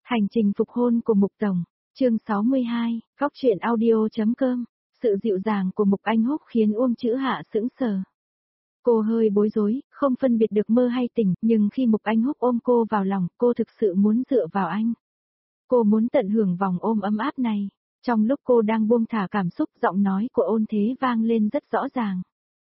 Hành trình phục hôn của Mục Tổng, chương 62, góc truyện audio.com. Sự dịu dàng của Mục Anh Húc khiến Uông Chữ Hạ sững sờ. Cô hơi bối rối, không phân biệt được mơ hay tỉnh, nhưng khi Mục Anh Húc ôm cô vào lòng, cô thực sự muốn dựa vào anh. Cô muốn tận hưởng vòng ôm ấm áp này. Trong lúc cô đang buông thả cảm xúc, giọng nói của Ôn Thế vang lên rất rõ ràng.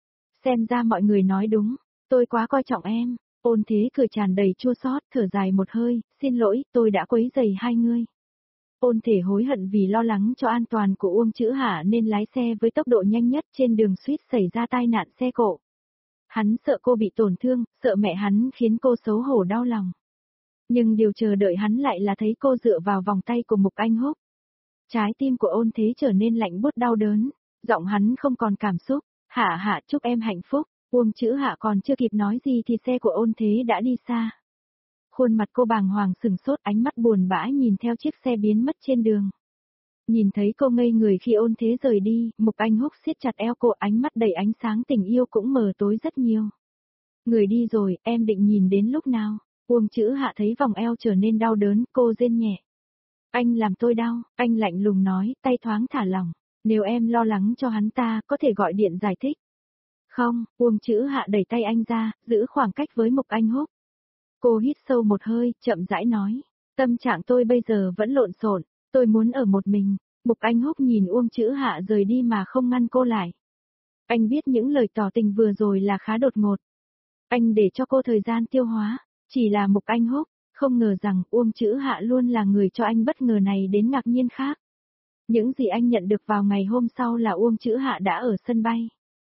Xem ra mọi người nói đúng, tôi quá coi trọng em. Ôn Thế cười tràn đầy chua xót, thở dài một hơi, xin lỗi, tôi đã quấy rầy hai ngươi. Ôn Thể hối hận vì lo lắng cho an toàn của Uông Chữ Hạ nên lái xe với tốc độ nhanh nhất trên đường suýt xảy ra tai nạn xe cộ. Hắn sợ cô bị tổn thương, sợ mẹ hắn khiến cô xấu hổ đau lòng. Nhưng điều chờ đợi hắn lại là thấy cô dựa vào vòng tay của Mục Anh Húc. Trái tim của Ôn Thế trở nên lạnh buốt đau đớn, giọng hắn không còn cảm xúc, Hạ Hạ chúc em hạnh phúc. Uông Chữ Hạ còn chưa kịp nói gì thì xe của Ôn Thế đã đi xa. Khuôn mặt cô bàng hoàng sừng sốt, ánh mắt buồn bã nhìn theo chiếc xe biến mất trên đường. Nhìn thấy cô ngây người khi Ôn Thế rời đi, Mục Anh Húc siết chặt eo cô, ánh mắt đầy ánh sáng tình yêu cũng mờ tối rất nhiều. Người đi rồi, em định nhìn đến lúc nào? Uông Chữ Hạ thấy vòng eo trở nên đau đớn, cô rên nhẹ. Anh làm tôi đau, anh lạnh lùng nói, tay thoáng thả lỏng. Nếu em lo lắng cho hắn ta, có thể gọi điện giải thích. Không, Uông Chữ Hạ đẩy tay anh ra, giữ khoảng cách với Mục Anh Húc. Cô hít sâu một hơi, chậm rãi nói. Tâm trạng tôi bây giờ vẫn lộn xộn, tôi muốn ở một mình. Mục Anh Húc nhìn Uông Chữ Hạ rời đi mà không ngăn cô lại. Anh biết những lời tỏ tình vừa rồi là khá đột ngột. Anh để cho cô thời gian tiêu hóa, chỉ là Mục Anh Húc, không ngờ rằng Uông Chữ Hạ luôn là người cho anh bất ngờ này đến ngạc nhiên khác. Những gì anh nhận được vào ngày hôm sau là Uông Chữ Hạ đã ở sân bay.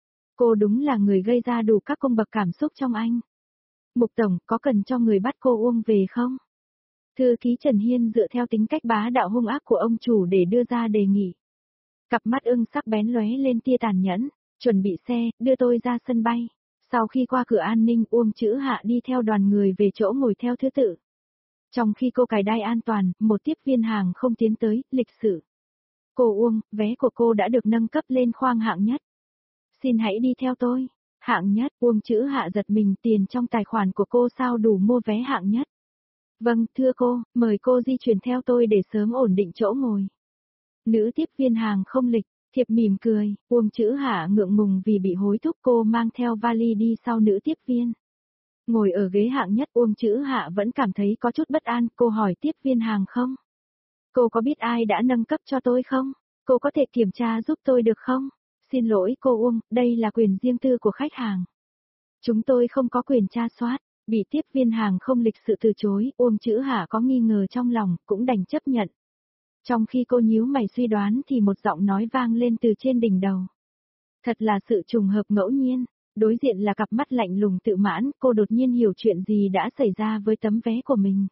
Cô đúng là người gây ra đủ các cung bậc cảm xúc trong anh. Mục Tổng, có cần cho người bắt cô Uông về không? Thư ký Trần Hiên dựa theo tính cách bá đạo hung ác của ông chủ để đưa ra đề nghị. Cặp mắt ưng sắc bén lóe lên tia tàn nhẫn, chuẩn bị xe, đưa tôi ra sân bay. Sau khi qua cửa an ninh, Uông Chữ Hạ đi theo đoàn người về chỗ ngồi theo thứ tự. Trong khi cô cài đai an toàn, một tiếp viên hàng không tiến tới, lịch sự. Cô Uông, vé của cô đã được nâng cấp lên khoang hạng nhất. Xin hãy đi theo tôi. Hạng nhất, Uông Chữ Hạ giật mình, tiền trong tài khoản của cô sao đủ mua vé hạng nhất. Vâng, thưa cô, mời cô di chuyển theo tôi để sớm ổn định chỗ ngồi. Nữ tiếp viên hàng không lịch, thiệp mỉm cười, Uông Chữ Hạ ngượng ngùng vì bị hối thúc, cô mang theo vali đi sau nữ tiếp viên. Ngồi ở ghế hạng nhất, Uông Chữ Hạ vẫn cảm thấy có chút bất an, cô hỏi tiếp viên hàng không? Cô có biết ai đã nâng cấp cho tôi không? Cô có thể kiểm tra giúp tôi được không? Xin lỗi cô Uông, đây là quyền riêng tư của khách hàng. Chúng tôi không có quyền tra soát. Bị tiếp viên hàng không lịch sự từ chối, Uông Chữ Hạ có nghi ngờ trong lòng, cũng đành chấp nhận. Trong khi cô nhíu mày suy đoán thì một giọng nói vang lên từ trên đỉnh đầu. Thật là sự trùng hợp ngẫu nhiên. Đối diện là cặp mắt lạnh lùng tự mãn, cô đột nhiên hiểu chuyện gì đã xảy ra với tấm vé của mình.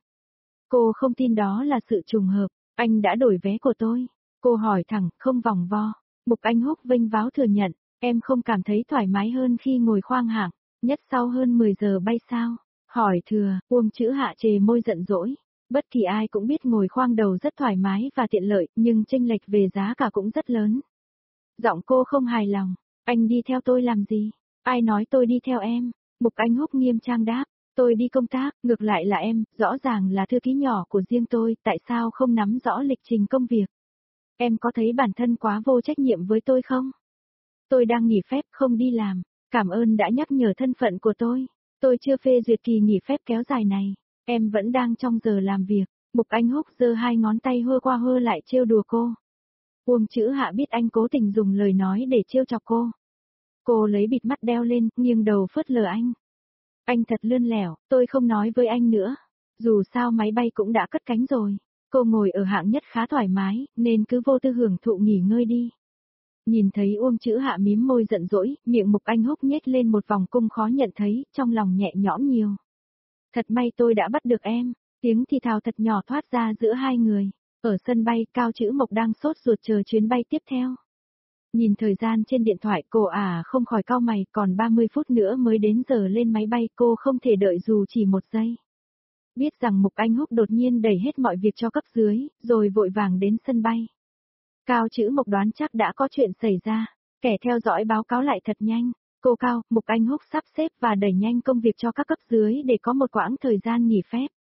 Cô không tin đó là sự trùng hợp, anh đã đổi vé của tôi. Cô hỏi thẳng, không vòng vo. Mục Anh Húc vênh váo thừa nhận, em không cảm thấy thoải mái hơn khi ngồi khoang hạng, nhất sau hơn 10 giờ bay sao? Hỏi thừa, Uông Chữ Hạ chề môi giận dỗi. Bất kỳ ai cũng biết ngồi khoang đầu rất thoải mái và tiện lợi, nhưng chênh lệch về giá cả cũng rất lớn. Giọng cô không hài lòng, anh đi theo tôi làm gì? Ai nói tôi đi theo em? Mục Anh Húc nghiêm trang đáp, tôi đi công tác, ngược lại là em, rõ ràng là thư ký nhỏ của riêng tôi, tại sao không nắm rõ lịch trình công việc? Em có thấy bản thân quá vô trách nhiệm với tôi không? Tôi đang nghỉ phép không đi làm, cảm ơn đã nhắc nhở thân phận của tôi. Tôi chưa phê duyệt kỳ nghỉ phép kéo dài này, em vẫn đang trong giờ làm việc. Mục Anh Húc giơ hai ngón tay hơ qua hơ lại trêu đùa cô. Uông Chữ Hạ biết anh cố tình dùng lời nói để trêu chọc cô. Cô lấy bịt mắt đeo lên, nghiêng đầu phớt lờ anh. Anh thật lươn lẻo, tôi không nói với anh nữa. Dù sao máy bay cũng đã cất cánh rồi. Cô ngồi ở hạng nhất khá thoải mái, nên cứ vô tư hưởng thụ nghỉ ngơi đi. Nhìn thấy Uông Chữ Hạ mím môi giận dỗi, miệng Mục Anh Húc nhếch lên một vòng cung khó nhận thấy, trong lòng nhẹ nhõm nhiều. Thật may tôi đã bắt được em, tiếng thì thào thật nhỏ thoát ra giữa hai người. Ở sân bay, Cao Chữ Mộc đang sốt ruột chờ chuyến bay tiếp theo. Nhìn thời gian trên điện thoại cô không khỏi cau mày, còn 30 phút nữa mới đến giờ lên máy bay, cô không thể đợi dù chỉ một giây. Biết rằng Mục Anh Húc đột nhiên đẩy hết mọi việc cho cấp dưới, rồi vội vàng đến sân bay. Cao Chữ Mộc đoán chắc đã có chuyện xảy ra, kẻ theo dõi báo cáo lại thật nhanh. Cô Cao, Mục Anh Húc sắp xếp và đẩy nhanh công việc cho các cấp dưới để có một quãng thời gian nghỉ phép.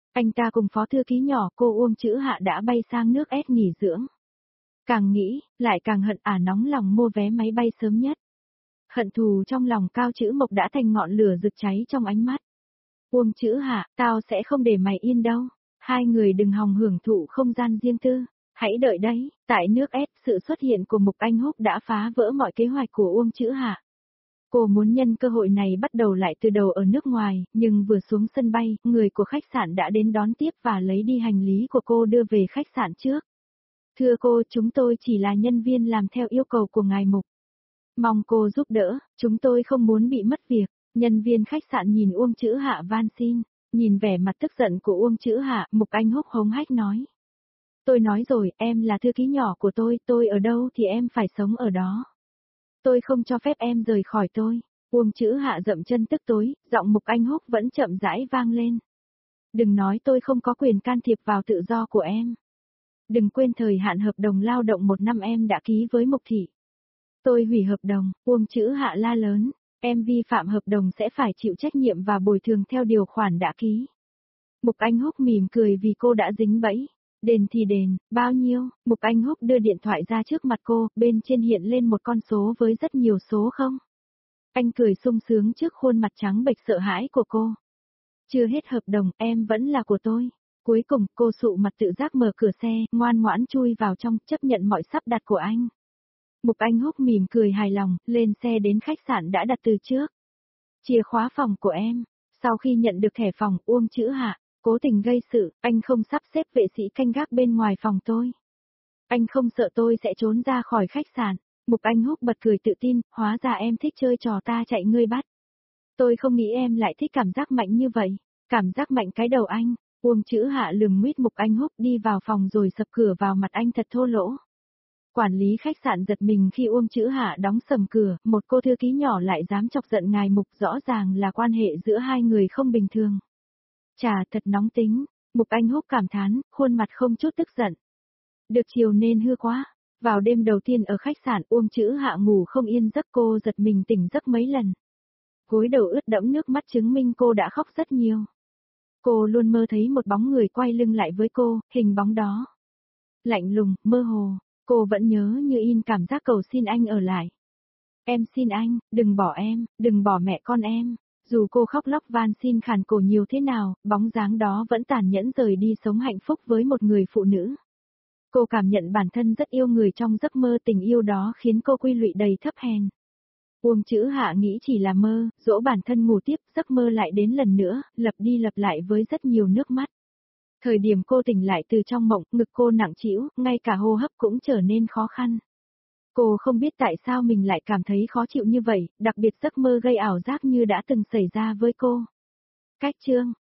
Anh ta cùng phó thư ký nhỏ cô Uông Chữ Hạ đã bay sang nước S nghỉ dưỡng. Càng nghĩ, lại càng hận nóng lòng mua vé máy bay sớm nhất. Hận thù trong lòng Cao Chữ Mộc đã thành ngọn lửa rực cháy trong ánh mắt. Uông Chữ Hạ, tao sẽ không để mày yên đâu. Hai người đừng hòng hưởng thụ không gian riêng tư. Hãy đợi đấy, tại nước S, sự xuất hiện của Mục Anh Húc đã phá vỡ mọi kế hoạch của Uông Chữ Hạ. Cô muốn nhân cơ hội này bắt đầu lại từ đầu ở nước ngoài, nhưng vừa xuống sân bay, người của khách sạn đã đến đón tiếp và lấy đi hành lý của cô đưa về khách sạn trước. Thưa cô, chúng tôi chỉ là nhân viên làm theo yêu cầu của ngài Mục. Mong cô giúp đỡ, chúng tôi không muốn bị mất việc. Nhân viên khách sạn nhìn Uông Chữ Hạ van xin, nhìn vẻ mặt tức giận của Uông Chữ Hạ, Mục Anh Húc hống hách nói. Tôi nói rồi, em là thư ký nhỏ của tôi ở đâu thì em phải sống ở đó. Tôi không cho phép em rời khỏi tôi. Uông Chữ Hạ dậm chân tức tối, giọng Mục Anh Húc vẫn chậm rãi vang lên. Đừng nói tôi không có quyền can thiệp vào tự do của em. Đừng quên thời hạn hợp đồng lao động 1 năm em đã ký với Mục Thị. Tôi hủy hợp đồng, Uông Chữ Hạ la lớn. Em vi phạm hợp đồng sẽ phải chịu trách nhiệm và bồi thường theo điều khoản đã ký. Mục Anh Húc mỉm cười vì cô đã dính bẫy. Đền thì đền, bao nhiêu? Mục Anh Húc đưa điện thoại ra trước mặt cô, bên trên hiện lên một con số với rất nhiều số không. Anh cười sung sướng trước khuôn mặt trắng bệch sợ hãi của cô. Chưa hết hợp đồng, em vẫn là của tôi. Cuối cùng, cô sụ mặt tự giác mở cửa xe, ngoan ngoãn chui vào trong, chấp nhận mọi sắp đặt của anh. Mục Anh Húc mỉm cười hài lòng, lên xe đến khách sạn đã đặt từ trước. Chìa khóa phòng của em. Sau khi nhận được thẻ phòng, Uông Chữ Hạ cố tình gây sự, anh không sắp xếp vệ sĩ canh gác bên ngoài phòng tôi. Anh không sợ tôi sẽ trốn ra khỏi khách sạn. Mục Anh Húc bật cười tự tin, hóa ra em thích chơi trò ta chạy ngươi bắt. Tôi không nghĩ em lại thích cảm giác mạnh như vậy. Cảm giác mạnh cái đầu anh. Uông Chữ Hạ lườm nguyết Mục Anh Húc đi vào phòng rồi sập cửa vào mặt anh thật thô lỗ. Quản lý khách sạn giật mình khi Uông Chữ Hạ đóng sầm cửa, một cô thư ký nhỏ lại dám chọc giận ngài Mục, rõ ràng là quan hệ giữa hai người không bình thường. Chà, thật nóng tính. Mục Anh Húc cảm thán, khuôn mặt không chút tức giận. Được chiều nên hư quá. Vào đêm đầu tiên ở khách sạn, Uông Chữ Hạ ngủ không yên giấc, cô giật mình tỉnh giấc mấy lần. Gối đầu ướt đẫm nước mắt chứng minh cô đã khóc rất nhiều. Cô luôn mơ thấy một bóng người quay lưng lại với cô, hình bóng đó lạnh lùng, mơ hồ, cô vẫn nhớ như in cảm giác cầu xin anh ở lại. Em xin anh, đừng bỏ em, đừng bỏ mẹ con em. Dù cô khóc lóc van xin khàn cổ nhiều thế nào, bóng dáng đó vẫn tàn nhẫn rời đi sống hạnh phúc với một người phụ nữ. Cô cảm nhận bản thân rất yêu người trong giấc mơ, tình yêu đó khiến cô quy lụy đầy thấp hèn. Uông Chữ Hạ nghĩ chỉ là mơ, dỗ bản thân ngủ tiếp, giấc mơ lại đến lần nữa, lặp đi lặp lại với rất nhiều nước mắt. Thời điểm cô tỉnh lại từ trong mộng, ngực cô nặng trĩu, ngay cả hô hấp cũng trở nên khó khăn. Cô không biết tại sao mình lại cảm thấy khó chịu như vậy, đặc biệt giấc mơ gây ảo giác như đã từng xảy ra với cô. Cách chương